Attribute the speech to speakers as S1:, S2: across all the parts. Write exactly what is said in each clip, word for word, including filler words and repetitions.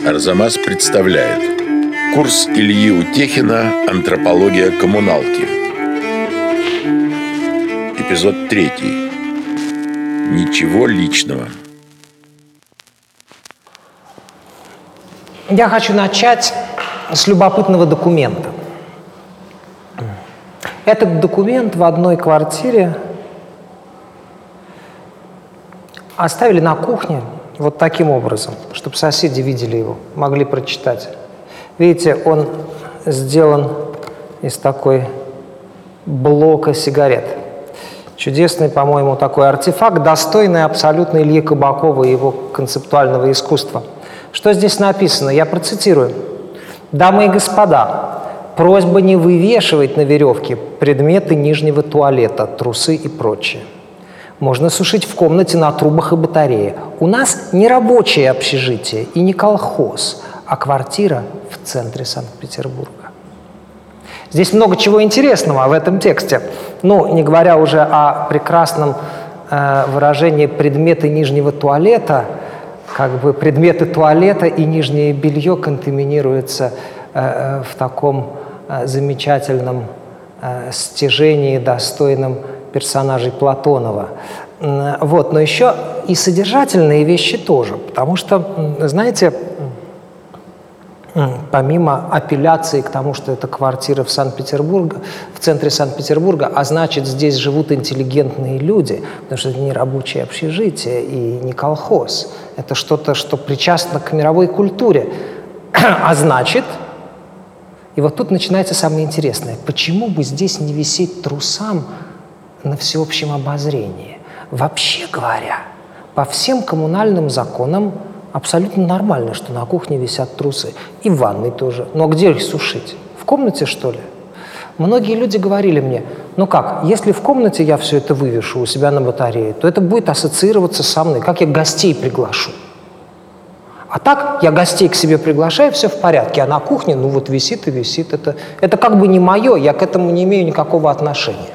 S1: Арзамас представляет курс Ильи Утехина «Антропология коммуналки». Эпизод третий. Ничего личного.
S2: Я хочу начать с любопытного документа. Этот документ в одной квартире оставили на кухне вот таким образом, чтобы соседи видели его, могли прочитать. Видите, он сделан из такой блока сигарет. Чудесный, по-моему, такой артефакт, достойный абсолютно Ильи Кабакова и его концептуального искусства. Что здесь написано? Я процитирую. «Дамы и господа, просьба не вывешивать на веревке предметы нижнего туалета, трусы и прочее. Можно сушить в комнате на трубах и батарее. У нас не рабочее общежитие и не колхоз, а квартира в центре Санкт-Петербурга». Здесь много чего интересного в этом тексте. Ну, не говоря уже о прекрасном э, выражении «предметы нижнего туалета», как бы предметы туалета и нижнее белье контаминируются э, в таком э, замечательном э, стяжении, достойном персонажей Платонова. Вот, но еще и содержательные вещи тоже, потому что, знаете, помимо апелляции к тому, что это квартира в Санкт-Петербурге, в центре Санкт-Петербурга, а значит, здесь живут интеллигентные люди, потому что это не рабочее общежитие и не колхоз. Это что-то, что причастно к мировой культуре. А значит, и вот тут начинается самое интересное. Почему бы здесь не висеть трусам на всеобщем обозрении? Вообще говоря, по всем коммунальным законам абсолютно нормально, что на кухне висят трусы. И в ванной тоже. Но где их сушить? В комнате, что ли? Многие люди говорили мне, ну как, если в комнате я все это вывешу у себя на батарее, то это будет ассоциироваться со мной, как я гостей приглашу. А так я гостей к себе приглашаю, все в порядке, а на кухне, ну вот висит и висит. Это, это как бы не мое, я к этому не имею никакого отношения.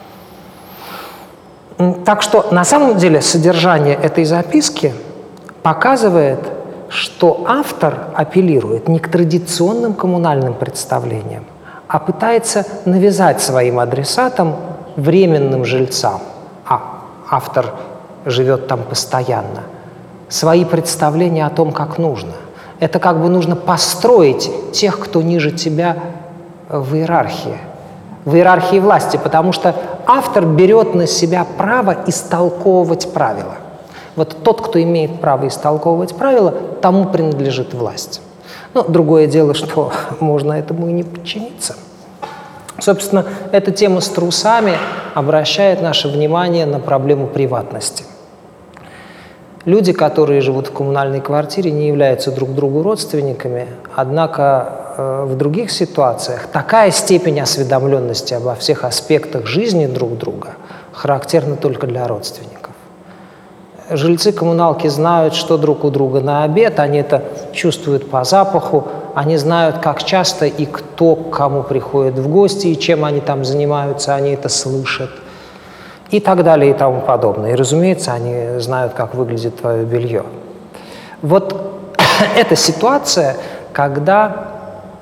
S2: Так что на самом деле содержание этой записки показывает, что автор апеллирует не к традиционным коммунальным представлениям, а пытается навязать своим адресатам, временным жильцам, а автор живет там постоянно, свои представления о том, как нужно. Это как бы нужно построить тех, кто ниже тебя в иерархии, в иерархии власти, потому что автор берет на себя право истолковывать правила. Вот тот, кто имеет право истолковывать правила, тому принадлежит власть. Но другое дело, что можно этому и не подчиниться. Собственно, эта тема с трусами обращает наше внимание на проблему приватности. Люди, которые живут в коммунальной квартире, не являются друг другу родственниками, однако э, в других ситуациях такая степень осведомленности обо всех аспектах жизни друг друга характерна только для родственников. Жильцы коммуналки знают, что друг у друга на обед, они это чувствуют по запаху, они знают, как часто и кто к кому приходит в гости, и чем они там занимаются, они это слышат, и так далее, и тому подобное. И, разумеется, они знают, как выглядит твое белье. Вот эта ситуация, когда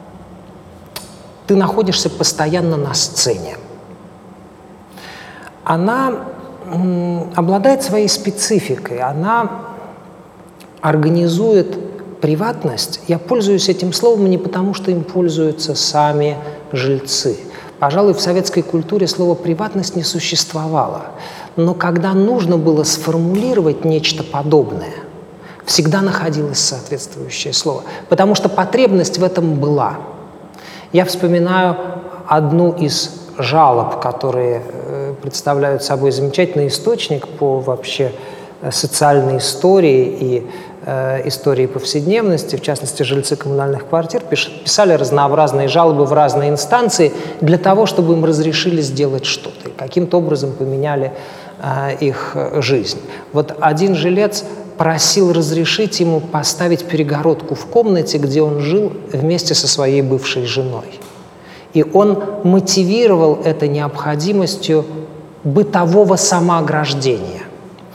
S2: ты находишься постоянно на сцене, она обладает своей спецификой, она организует приватность. Я пользуюсь этим словом не потому, что им пользуются сами жильцы. Пожалуй, в советской культуре слово «приватность» не существовало. Но когда нужно было сформулировать нечто подобное, всегда находилось соответствующее слово, потому что потребность в этом была. Я вспоминаю одну из жалоб, которые представляют собой замечательный источник по вообще социальной истории и э, истории повседневности, в частности, жильцы коммунальных квартир писали разнообразные жалобы в разные инстанции для того, чтобы им разрешили сделать что-то, и каким-то образом поменяли э, их жизнь. Вот один жилец просил разрешить ему поставить перегородку в комнате, где он жил вместе со своей бывшей женой. И он мотивировал это необходимостью бытового самоограждения.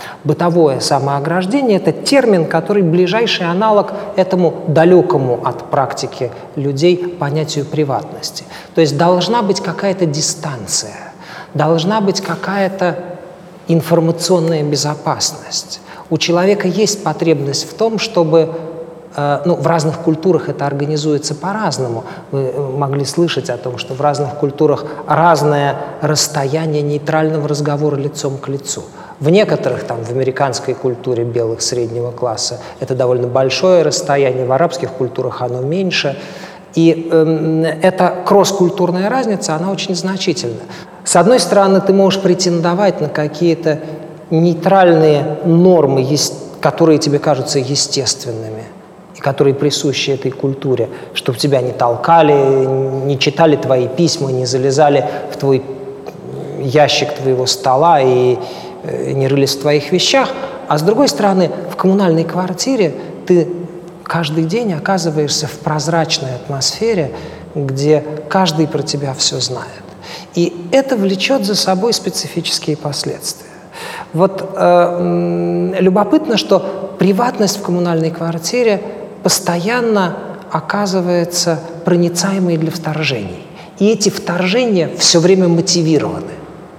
S2: Бытовое самоограждение – это термин, который ближайший аналог этому далекому от практики людей понятию приватности. То есть должна быть какая-то дистанция, должна быть какая-то информационная безопасность. У человека есть потребность в том, чтобы… Ну, в разных культурах это организуется по-разному. Вы могли слышать о том, что в разных культурах разное расстояние нейтрального разговора лицом к лицу. В некоторых, там, в американской культуре белых среднего класса это довольно большое расстояние, в арабских культурах оно меньше. И э, эта кросс-культурная разница, она очень значительна. С одной стороны, ты можешь претендовать на какие-то нейтральные нормы, которые тебе кажутся естественными, которые присущи этой культуре, чтобы тебя не толкали, не читали твои письма, не залезали в твой ящик твоего стола и не рылись в твоих вещах. А с другой стороны, в коммунальной квартире ты каждый день оказываешься в прозрачной атмосфере, где каждый про тебя все знает. И это влечет за собой специфические последствия. Вот э, любопытно, что приватность в коммунальной квартире постоянно оказывается проницаемой для вторжений. И эти вторжения все время мотивированы.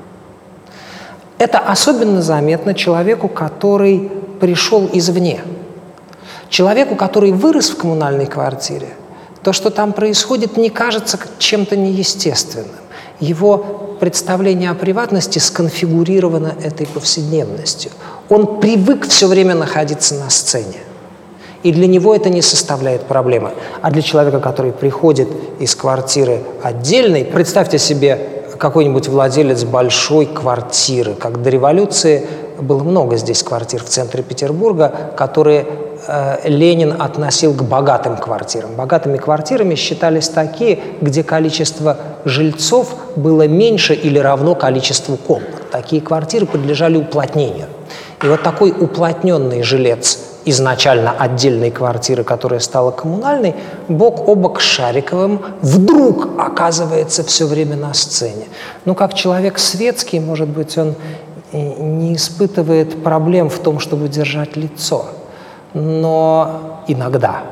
S2: Это особенно заметно человеку, который пришел извне. Человеку, который вырос в коммунальной квартире, то, что там происходит, не кажется чем-то неестественным. Его представление о приватности сконфигурировано этой повседневностью. Он привык все время находиться на сцене. И для него это не составляет проблемы. А для человека, который приходит из квартиры отдельной, представьте себе какой-нибудь владелец большой квартиры. Как до революции было много здесь квартир в центре Петербурга, которые э, Ленин относил к богатым квартирам. Богатыми квартирами считались такие, где количество жильцов было меньше или равно количеству комнат. Такие квартиры подлежали уплотнению. И вот такой уплотненный жилец изначально отдельной квартиры, которая стала коммунальной, бок о бок с Шариковым вдруг оказывается все время на сцене. Ну, как человек светский, может быть, он не испытывает проблем в том, чтобы держать лицо. Но иногда,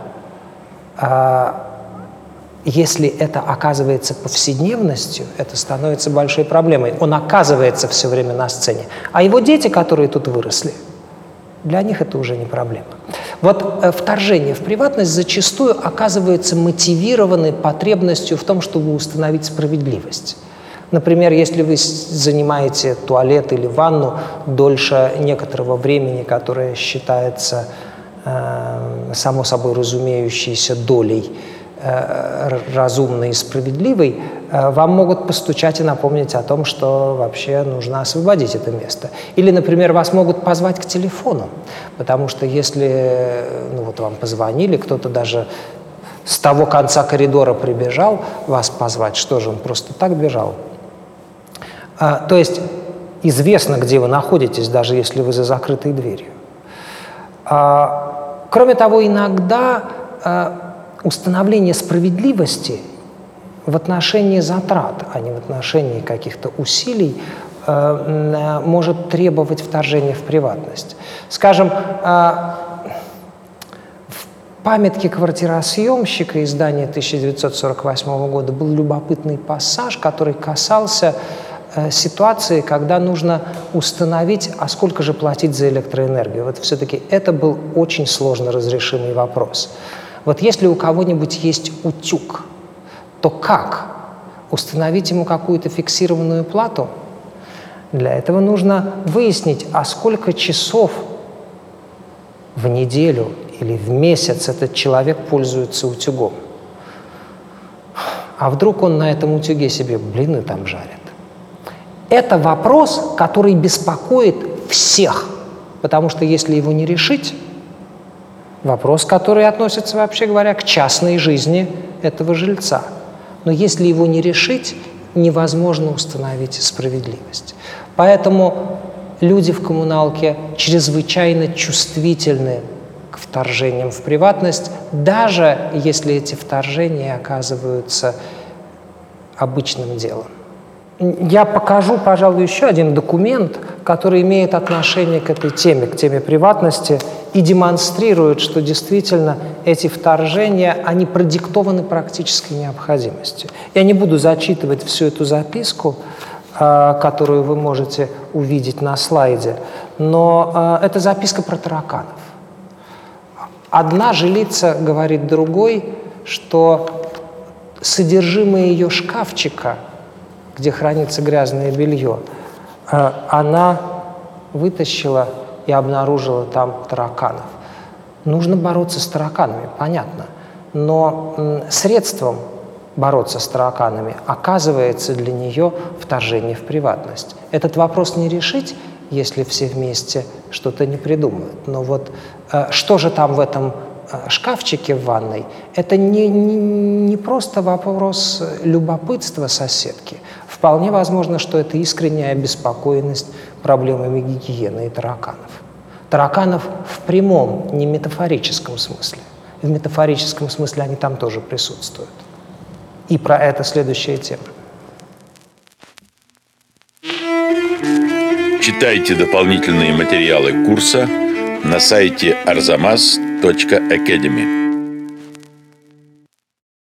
S2: а, если это оказывается повседневностью, это становится большой проблемой. Он оказывается все время на сцене. А его дети, которые тут выросли, для них это уже не проблема. Вот э, вторжение в приватность зачастую оказывается мотивированы потребностью в том, чтобы установить справедливость. Например, если вы занимаете туалет или ванну дольше некоторого времени, которое считается э, само собой разумеющейся долей э, разумной и справедливой, э, вам могут постучать и напомнить о том, что вообще нужно освободить это место. Или, например, вас могут позвать к телефону, потому что если ну, вот вам позвонили, кто-то даже с того конца коридора прибежал вас позвать, что же, он просто так бежал? А, то есть известно, где вы находитесь, даже если вы за закрытой дверью. А, кроме того, иногда а, установление справедливости в отношении затрат, а не в отношении каких-то усилий, а, может требовать вторжения в приватность. Скажем, а, в памятке квартиросъемщика издания тысяча девятьсот сорок восьмого года был любопытный пассаж, который касался ситуации, когда нужно установить, а сколько же платить за электроэнергию. Вот все-таки это был очень сложно разрешимый вопрос. Вот если у кого-нибудь есть утюг, то как установить ему какую-то фиксированную плату? Для этого нужно выяснить, а сколько часов в неделю или в месяц этот человек пользуется утюгом. А вдруг он на этом утюге себе блины там жарит? Это вопрос, который беспокоит всех, потому что если его не решить, вопрос, который относится, вообще говоря, к частной жизни этого жильца. Но если его не решить, невозможно установить справедливость. Поэтому люди в коммуналке чрезвычайно чувствительны к вторжениям в приватность, даже если эти вторжения оказываются обычным делом. Я покажу, пожалуй, еще один документ, который имеет отношение к этой теме, к теме приватности, и демонстрирует, что действительно эти вторжения, они продиктованы практической необходимостью. Я не буду зачитывать всю эту записку, которую вы можете увидеть на слайде, но это записка про тараканов. Одна жилица говорит другой, что содержимое ее шкафчика, где хранится грязное белье, она вытащила и обнаружила там тараканов. Нужно бороться с тараканами, понятно, но средством бороться с тараканами оказывается для нее вторжение в приватность. Этот вопрос не решить, если все вместе что-то не придумают. Но вот э, что же там в этом э, шкафчике в ванной, это не, не, не просто вопрос любопытства соседки. Вполне возможно, что это искренняя обеспокоенность проблемами гигиены и тараканов. Тараканов в прямом, не метафорическом смысле. В метафорическом смысле они там тоже присутствуют. И про это следующая тема.
S1: Читайте дополнительные материалы курса на сайте арзамас точка академи.